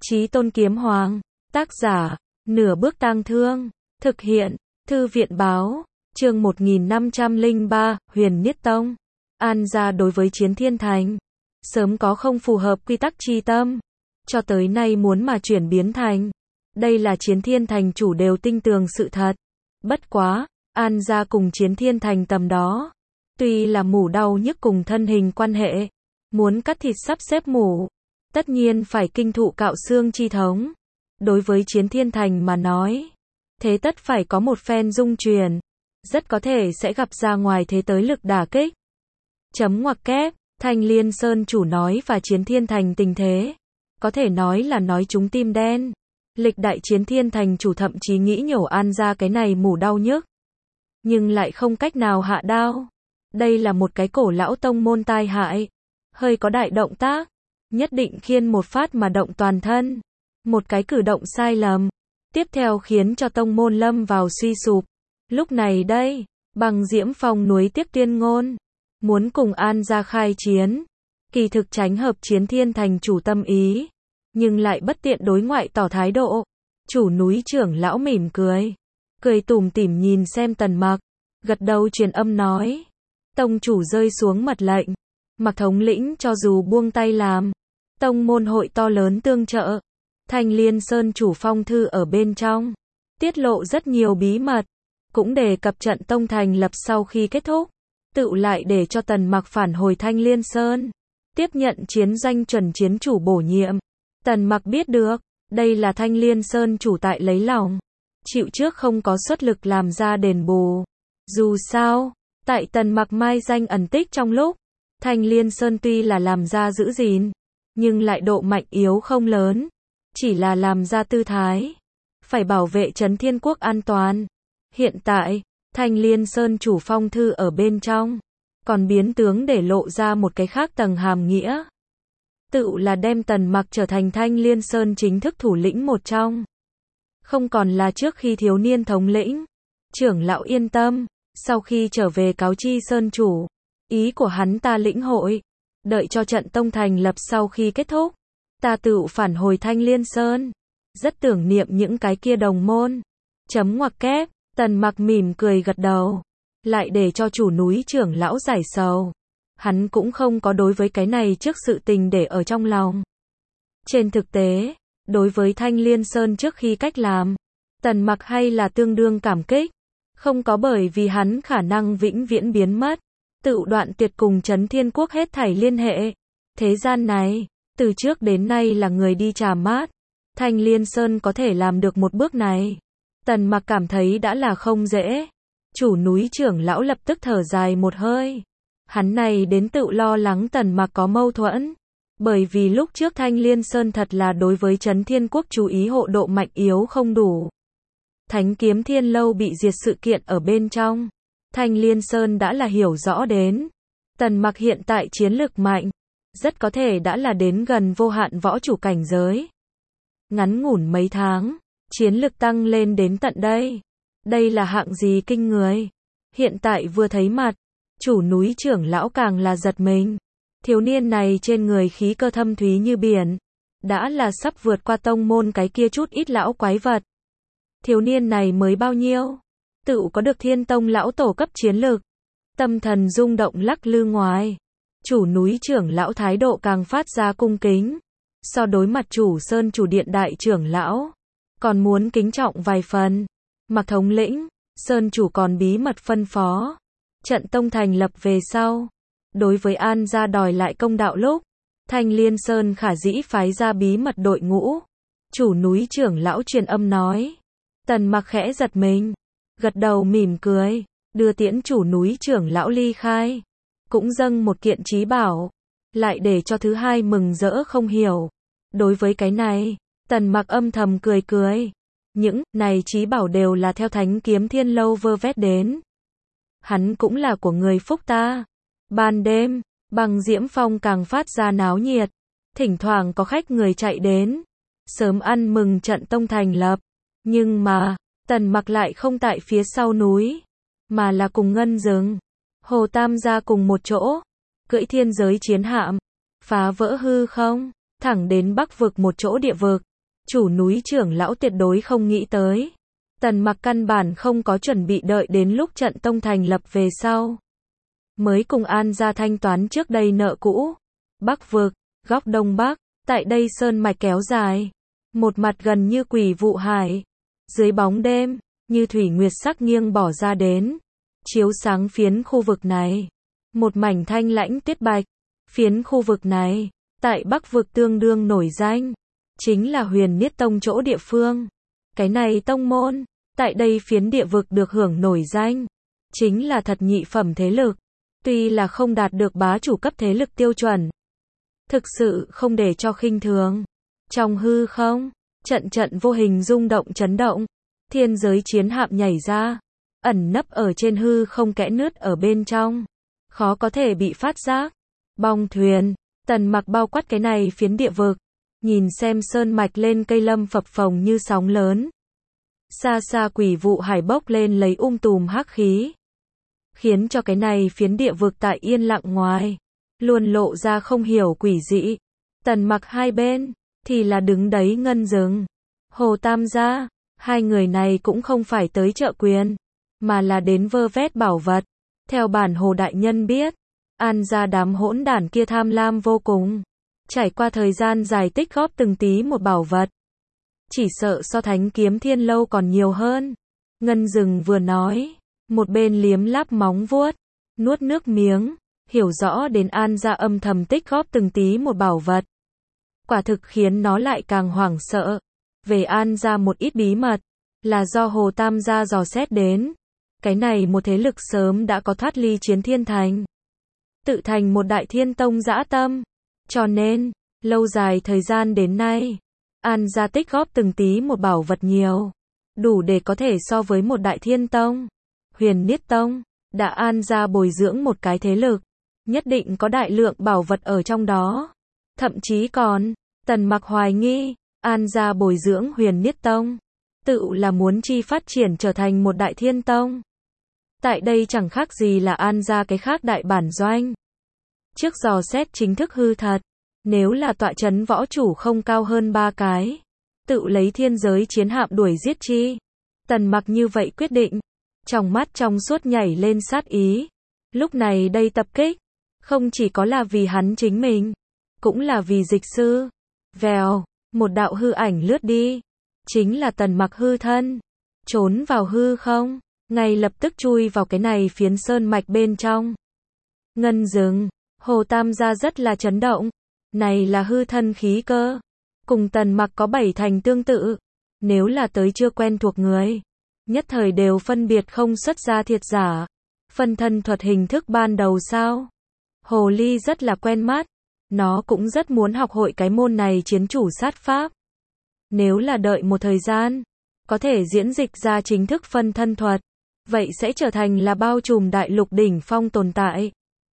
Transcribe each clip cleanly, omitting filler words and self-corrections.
Chí Tôn Kiếm Hoàng, tác giả, Nửa Bước Tang Thương, thực hiện, Thư viện báo, chương 1503, Huyền Niết Tông. An gia đối với Chiến Thiên Thành, sớm có không phù hợp quy tắc chi tâm, cho tới nay muốn mà chuyển biến thành. Đây là Chiến Thiên Thành chủ đều tinh tường sự thật. Bất quá, An gia cùng Chiến Thiên Thành tầm đó, tuy là mủ đau nhức cùng thân hình quan hệ, muốn cắt thịt sắp xếp mủ, tất nhiên phải kinh thụ cạo xương chi thống. Đối với Chiến Thiên Thành mà nói, thế tất phải có một phen dung truyền, rất có thể sẽ gặp ra ngoài thế tới lực đả kích. Chấm ngoặc kép, Thanh Liên Sơn chủ nói và Chiến Thiên Thành tình thế, có thể nói là nói trúng tim đen. Lịch đại Chiến Thiên Thành chủ thậm chí nghĩ nhổ An gia cái này mủ đau nhức, nhưng lại không cách nào hạ đao. Đây là một cái cổ lão tông môn tai hại, hơi có đại động tác, nhất định khiên một phát mà động toàn thân. Một cái cử động sai lầm, tiếp theo khiến cho tông môn lâm vào suy sụp. Lúc này đây, Bằng Diễm Phong núi tiếp tuyên ngôn, muốn cùng An gia khai chiến, kỳ thực tránh hợp Chiến Thiên Thành chủ tâm ý, nhưng lại bất tiện đối ngoại tỏ thái độ. Chủ núi trưởng lão mỉm cười, cười tủm tỉm nhìn xem Tần Mặc, gật đầu truyền âm nói, tông chủ rơi xuống mật lệnh, Mặc thống lĩnh cho dù buông tay làm, tông môn hội to lớn tương trợ. Thanh Liên Sơn chủ phong thư ở bên trong, tiết lộ rất nhiều bí mật, cũng đề cập trận tông thành lập sau khi kết thúc, tựu lại để cho Tần Mặc phản hồi Thanh Liên Sơn, tiếp nhận chiến danh chuẩn chiến chủ bổ nhiệm. Tần Mặc biết được, đây là Thanh Liên Sơn chủ tại lấy lòng, chịu trước không có xuất lực làm ra đền bù. Dù sao, tại Tần Mặc mai danh ẩn tích trong lúc, Thanh Liên Sơn tuy là làm ra giữ gìn, nhưng lại độ mạnh yếu không lớn, chỉ là làm ra tư thái, phải bảo vệ Trấn Thiên Quốc an toàn. Hiện tại, Thanh Liên Sơn chủ phong thư ở bên trong, còn biến tướng để lộ ra một cái khác tầng hàm nghĩa. Tựu là đem Tần Mặc trở thành Thanh Liên Sơn chính thức thủ lĩnh một trong. Không còn là trước khi thiếu niên thống lĩnh. Trưởng lão yên tâm, sau khi trở về cáo chi Sơn chủ, ý của hắn ta lĩnh hội, đợi cho trận tông thành lập sau khi kết thúc, ta tựu phản hồi Thanh Liên Sơn, rất tưởng niệm những cái kia đồng môn. Chấm ngoặc kép, Tần Mặc mỉm cười gật đầu, lại để cho chủ núi trưởng lão giải sầu. Hắn cũng không có đối với cái này trước sự tình để ở trong lòng. Trên thực tế, đối với Thanh Liên Sơn trước khi cách làm, Tần Mặc hay là tương đương cảm kích, không có bởi vì hắn khả năng vĩnh viễn biến mất, tự đoạn tuyệt cùng Trấn Thiên Quốc hết thảy liên hệ. Thế gian này, từ trước đến nay là người đi trà mát, Thanh Liên Sơn có thể làm được một bước này, Tần Mặc cảm thấy đã là không dễ. Chủ núi trưởng lão lập tức thở dài một hơi. Hắn này đến tự lo lắng Tần Mặc có mâu thuẫn, bởi vì lúc trước Thanh Liên Sơn thật là đối với Trấn Thiên Quốc chú ý hộ độ mạnh yếu không đủ. Thánh Kiếm Thiên Lâu bị diệt sự kiện ở bên trong, Thanh Liên Sơn đã là hiểu rõ đến. Tần Mặc hiện tại chiến lực mạnh, rất có thể đã là đến gần vô hạn võ chủ cảnh giới. Ngắn ngủn mấy tháng, chiến lực tăng lên đến tận đây. Đây là hạng gì kinh người. Hiện tại vừa thấy mặt, chủ núi trưởng lão càng là giật mình. Thiếu niên này trên người khí cơ thâm thúy như biển, đã là sắp vượt qua tông môn cái kia chút ít lão quái vật. Thiếu niên này mới bao nhiêu, tự có được Thiên Tông lão tổ cấp chiến lực. Tâm thần rung động lắc lư ngoài, chủ núi trưởng lão thái độ càng phát ra cung kính. So đối mặt chủ sơn chủ điện đại trưởng lão, còn muốn kính trọng vài phần. Mặc thống lĩnh, sơn chủ còn bí mật phân phó, trận tông thành lập về sau, đối với An gia đòi lại công đạo lúc, Thanh Liên Sơn khả dĩ phái ra bí mật đội ngũ. Chủ núi trưởng lão truyền âm nói. Tần Mặc khẽ giật mình, gật đầu mỉm cười, đưa tiễn chủ núi trưởng lão ly khai, cũng dâng một kiện trí bảo, lại để cho thứ hai mừng rỡ không hiểu. Đối với cái này, Tần Mặc âm thầm cười cười. Những này trí bảo đều là theo Thánh Kiếm Thiên Lâu vơ vét đến. Hắn cũng là của người phúc ta. Ban đêm, Bằng Diễm Phong càng phát ra náo nhiệt, thỉnh thoảng có khách người chạy đến, sớm ăn mừng trận tông thành lập. Nhưng mà, Tần Mặc lại không tại phía sau núi, mà là cùng Ngân Dừng, Hồ Tam gia cùng một chỗ, cưỡi thiên giới chiến hạm, phá vỡ hư không, thẳng đến Bắc vực một chỗ địa vực. Chủ núi trưởng lão tuyệt đối không nghĩ tới. Tần Mặc căn bản không có chuẩn bị đợi đến lúc trận tông thành lập về sau. Mới cùng An gia thanh toán trước đây nợ cũ. Bắc vực, góc đông bắc, tại đây sơn mạch kéo dài. Một mặt gần như quỷ vụ hải. Dưới bóng đêm, như thủy nguyệt sắc nghiêng bỏ ra đến. Chiếu sáng phiến khu vực này. Một mảnh thanh lãnh tuyết bạch. Phiến khu vực này, tại Bắc vực tương đương nổi danh. Chính là Huyền Niết Tông chỗ địa phương. Cái này tông môn, tại đây phiến địa vực được hưởng nổi danh. Chính là thật nhị phẩm thế lực. Tuy là không đạt được bá chủ cấp thế lực tiêu chuẩn. Thực sự không để cho khinh thường. Trong hư không, trận trận vô hình rung động chấn động. Thiên giới chiến hạm nhảy ra. Ẩn nấp ở trên hư không kẽ nứt ở bên trong. Khó có thể bị phát giác. Bong thuyền, Tần Mặc bao quát cái này phiến địa vực. Nhìn xem sơn mạch lên cây lâm phập phồng như sóng lớn. Xa xa quỷ vụ hải bốc lên lấy tùm hắc khí. Khiến cho cái này phiến địa vực tại yên lặng ngoài. Luôn lộ ra không hiểu quỷ dị. Tần Mặc hai bên, thì là đứng đấy Ngân Dừng. Hồ Tam gia, hai người này cũng không phải tới trợ quyền. Mà là đến vơ vét bảo vật. Theo bản Hồ Đại Nhân biết. An gia đám hỗn đản kia tham lam vô cùng. Trải qua thời gian dài tích góp từng tí một bảo vật. Chỉ sợ so Thánh Kiếm Thiên Lâu còn nhiều hơn. Ngân Dừng vừa nói. Một bên liếm láp móng vuốt. Nuốt nước miếng. Hiểu rõ đến An gia âm thầm tích góp từng tí một bảo vật. Quả thực khiến nó lại càng hoảng sợ. Về An gia một ít bí mật. Là do Hồ Tam gia dò xét đến. Cái này một thế lực sớm đã có thoát ly Chiến Thiên Thành. Tự thành một đại thiên tông dã tâm. Cho nên, lâu dài thời gian đến nay, An gia tích góp từng tí một bảo vật nhiều. Đủ để có thể so với một đại thiên tông. Huyền Niết Tông, đã An gia bồi dưỡng một cái thế lực. Nhất định có đại lượng bảo vật ở trong đó. Thậm chí còn, Tần Mặc hoài nghi, An gia bồi dưỡng Huyền Niết Tông. Tự là muốn chi phát triển trở thành một đại thiên tông. Tại đây chẳng khác gì là An gia cái khác đại bản doanh. Trước dò xét chính thức hư thật. Nếu là tọa chấn võ chủ không cao hơn 3 cái. Tự lấy thiên giới chiến hạm đuổi giết chi. Tần Mặc như vậy quyết định. Trong mắt trong suốt nhảy lên sát ý. Lúc này đây tập kích. Không chỉ có là vì hắn chính mình. Cũng là vì dịch sư. Vèo, một đạo hư ảnh lướt đi. Chính là Tần Mặc hư thân. Trốn vào hư không. Ngay lập tức chui vào cái này phiến sơn mạch bên trong. Ngân Dừng, Hồ Tam gia rất là chấn động. Này là hư thân khí cơ. Cùng Tần Mặc có 7 thành tương tự. Nếu là tới chưa quen thuộc người. Nhất thời đều phân biệt không xuất ra thiệt giả. Phân thân thuật hình thức ban đầu sao? Hồ Ly rất là quen mắt. Nó cũng rất muốn học hội cái môn này chiến chủ sát pháp. Nếu là đợi một thời gian. Có thể diễn dịch ra chính thức phân thân thuật. Vậy sẽ trở thành là bao trùm đại lục đỉnh phong tồn tại.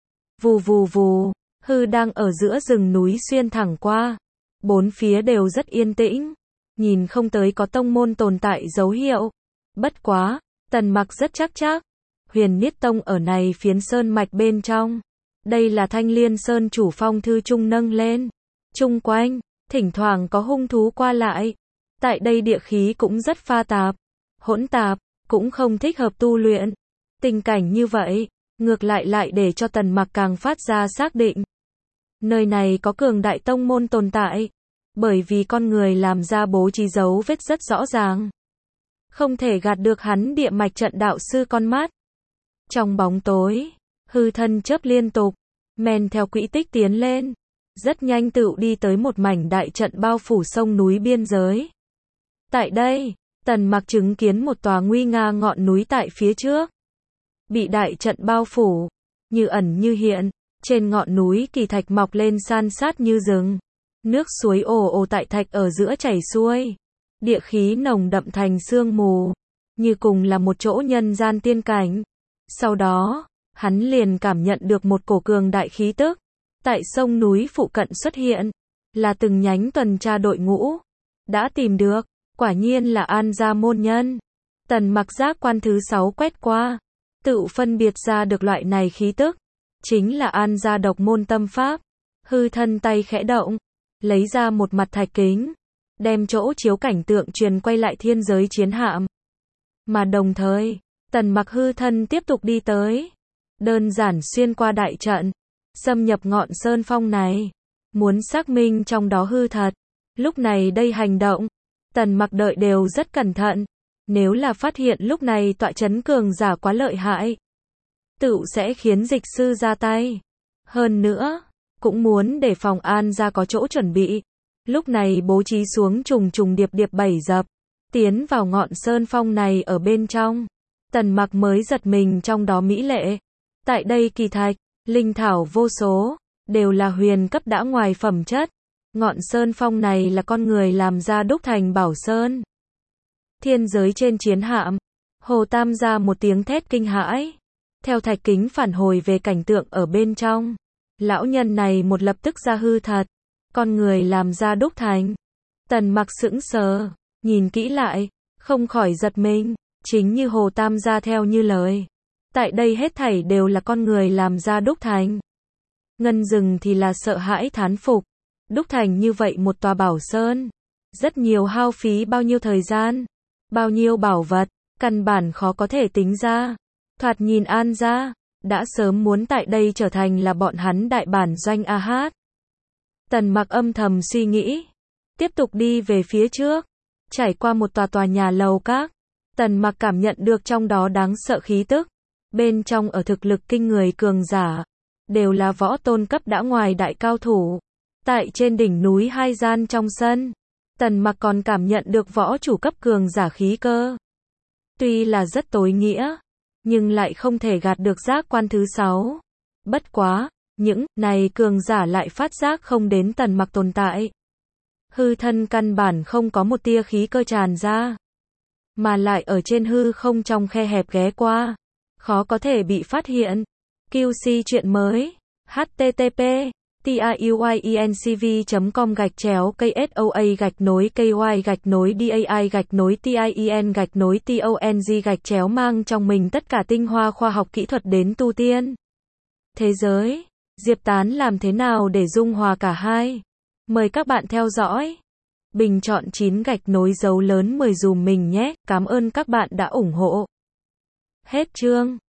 Vù vù vù, hư đang ở giữa rừng núi xuyên thẳng qua. Bốn phía đều rất yên tĩnh. Nhìn không tới có tông môn tồn tại dấu hiệu. Bất quá, Tần Mặc rất chắc. Huyền Niết Tông ở này phiến sơn mạch bên trong. Đây là Thanh Liên Sơn chủ phong thư trung nâng lên. Trung quanh, thỉnh thoảng có hung thú qua lại. Tại đây địa khí cũng rất pha tạp. Hỗn tạp. Cũng không thích hợp tu luyện. Tình cảnh như vậy, ngược lại để cho Tần Mặc càng phát ra xác định. Nơi này có cường đại tông môn tồn tại. Bởi vì con người làm ra bố trí dấu vết rất rõ ràng. Không thể gạt được hắn địa mạch trận đạo sư con mắt. Trong bóng tối, hư thân chớp liên tục, men theo quỹ tích tiến lên. Rất nhanh tựu đi tới một mảnh đại trận bao phủ sông núi biên giới. Tại đây, Tần Mặc chứng kiến một tòa nguy nga ngọn núi tại phía trước. Bị đại trận bao phủ, như ẩn như hiện, trên ngọn núi kỳ thạch mọc lên san sát như rừng. Nước suối ồ ồ tại thạch ở giữa chảy xuôi. Địa khí nồng đậm thành sương mù, như cùng là một chỗ nhân gian tiên cảnh. Sau đó, hắn liền cảm nhận được một cổ cường đại khí tức. Tại sông núi phụ cận xuất hiện, là từng nhánh tuần tra đội ngũ. Đã tìm được. Quả nhiên là An gia môn nhân. Tần Mặc giác quan thứ 6 quét qua. Tự phân biệt ra được loại này khí tức. Chính là An gia độc môn tâm pháp. Hư thân tay khẽ động. Lấy ra một mặt thạch kính. đem chỗ chiếu cảnh tượng truyền quay lại thiên giới chiến hạm. Mà đồng thời, Tần Mặc hư thân tiếp tục đi tới, đơn giản xuyên qua đại trận, xâm nhập ngọn sơn phong này, muốn xác minh trong đó hư thật. Lúc này đây hành động, Tần Mặc đợi đều rất cẩn thận, nếu là phát hiện lúc này tọa chấn cường giả quá lợi hại, tựu sẽ khiến dịch sư ra tay. Hơn nữa, cũng muốn để phòng An gia có chỗ chuẩn bị, lúc này bố trí xuống trùng trùng điệp điệp 7 dập, tiến vào ngọn sơn phong này ở bên trong. Tần Mặc mới giật mình trong đó mỹ lệ. Tại đây kỳ thạch, linh thảo vô số, đều là huyền cấp đã ngoài phẩm chất. Ngọn sơn phong này là con người làm ra đúc thành bảo sơn. Thiên giới trên chiến hạm, Hồ Tam ra một tiếng thét kinh hãi. Theo thạch kính phản hồi về cảnh tượng ở bên trong, lão nhân này một lập tức ra hư thật, con người làm ra đúc thành. Tần Mặc sững sờ, nhìn kỹ lại, không khỏi giật mình, chính như Hồ Tam gia theo như lời. Tại đây hết thảy đều là con người làm ra đúc thành. Ngân Dừng thì là sợ hãi thán phục, đúc thành như vậy một tòa bảo sơn, rất nhiều hao phí bao nhiêu thời gian, bao nhiêu bảo vật, căn bản khó có thể tính ra. Thoạt nhìn An gia đã sớm muốn tại đây trở thành là bọn hắn đại bản doanh a hát. Tần Mặc âm thầm suy nghĩ, tiếp tục đi về phía trước, trải qua một tòa nhà lầu các, Tần Mặc cảm nhận được trong đó đáng sợ khí tức, bên trong ở thực lực kinh người cường giả, đều là võ tôn cấp đã ngoài đại cao thủ. Tại trên đỉnh núi hai gian trong sân, Tần Mặc còn cảm nhận được võ chủ cấp cường giả khí cơ. Tuy là rất tối nghĩa, nhưng lại không thể gạt được giác quan thứ 6. Bất quá, những này cường giả lại phát giác không đến Tần Mặc tồn tại. Hư thân căn bản không có một tia khí cơ tràn ra, mà lại ở trên hư không trong khe hẹp ghé qua, khó có thể bị phát hiện. QC chuyện mới, http tiuyencv.com/KSOA-KOI-DAI-TIEN-TONG mang trong mình tất cả tinh hoa khoa học kỹ thuật đến tu tiên. Thế giới, Diệp Tán làm thế nào để dung hòa cả hai? Mời các bạn theo dõi. Bình chọn 9 gạch nối dấu lớn 10 dùm mình nhé, cảm ơn các bạn đã ủng hộ. Hết chương.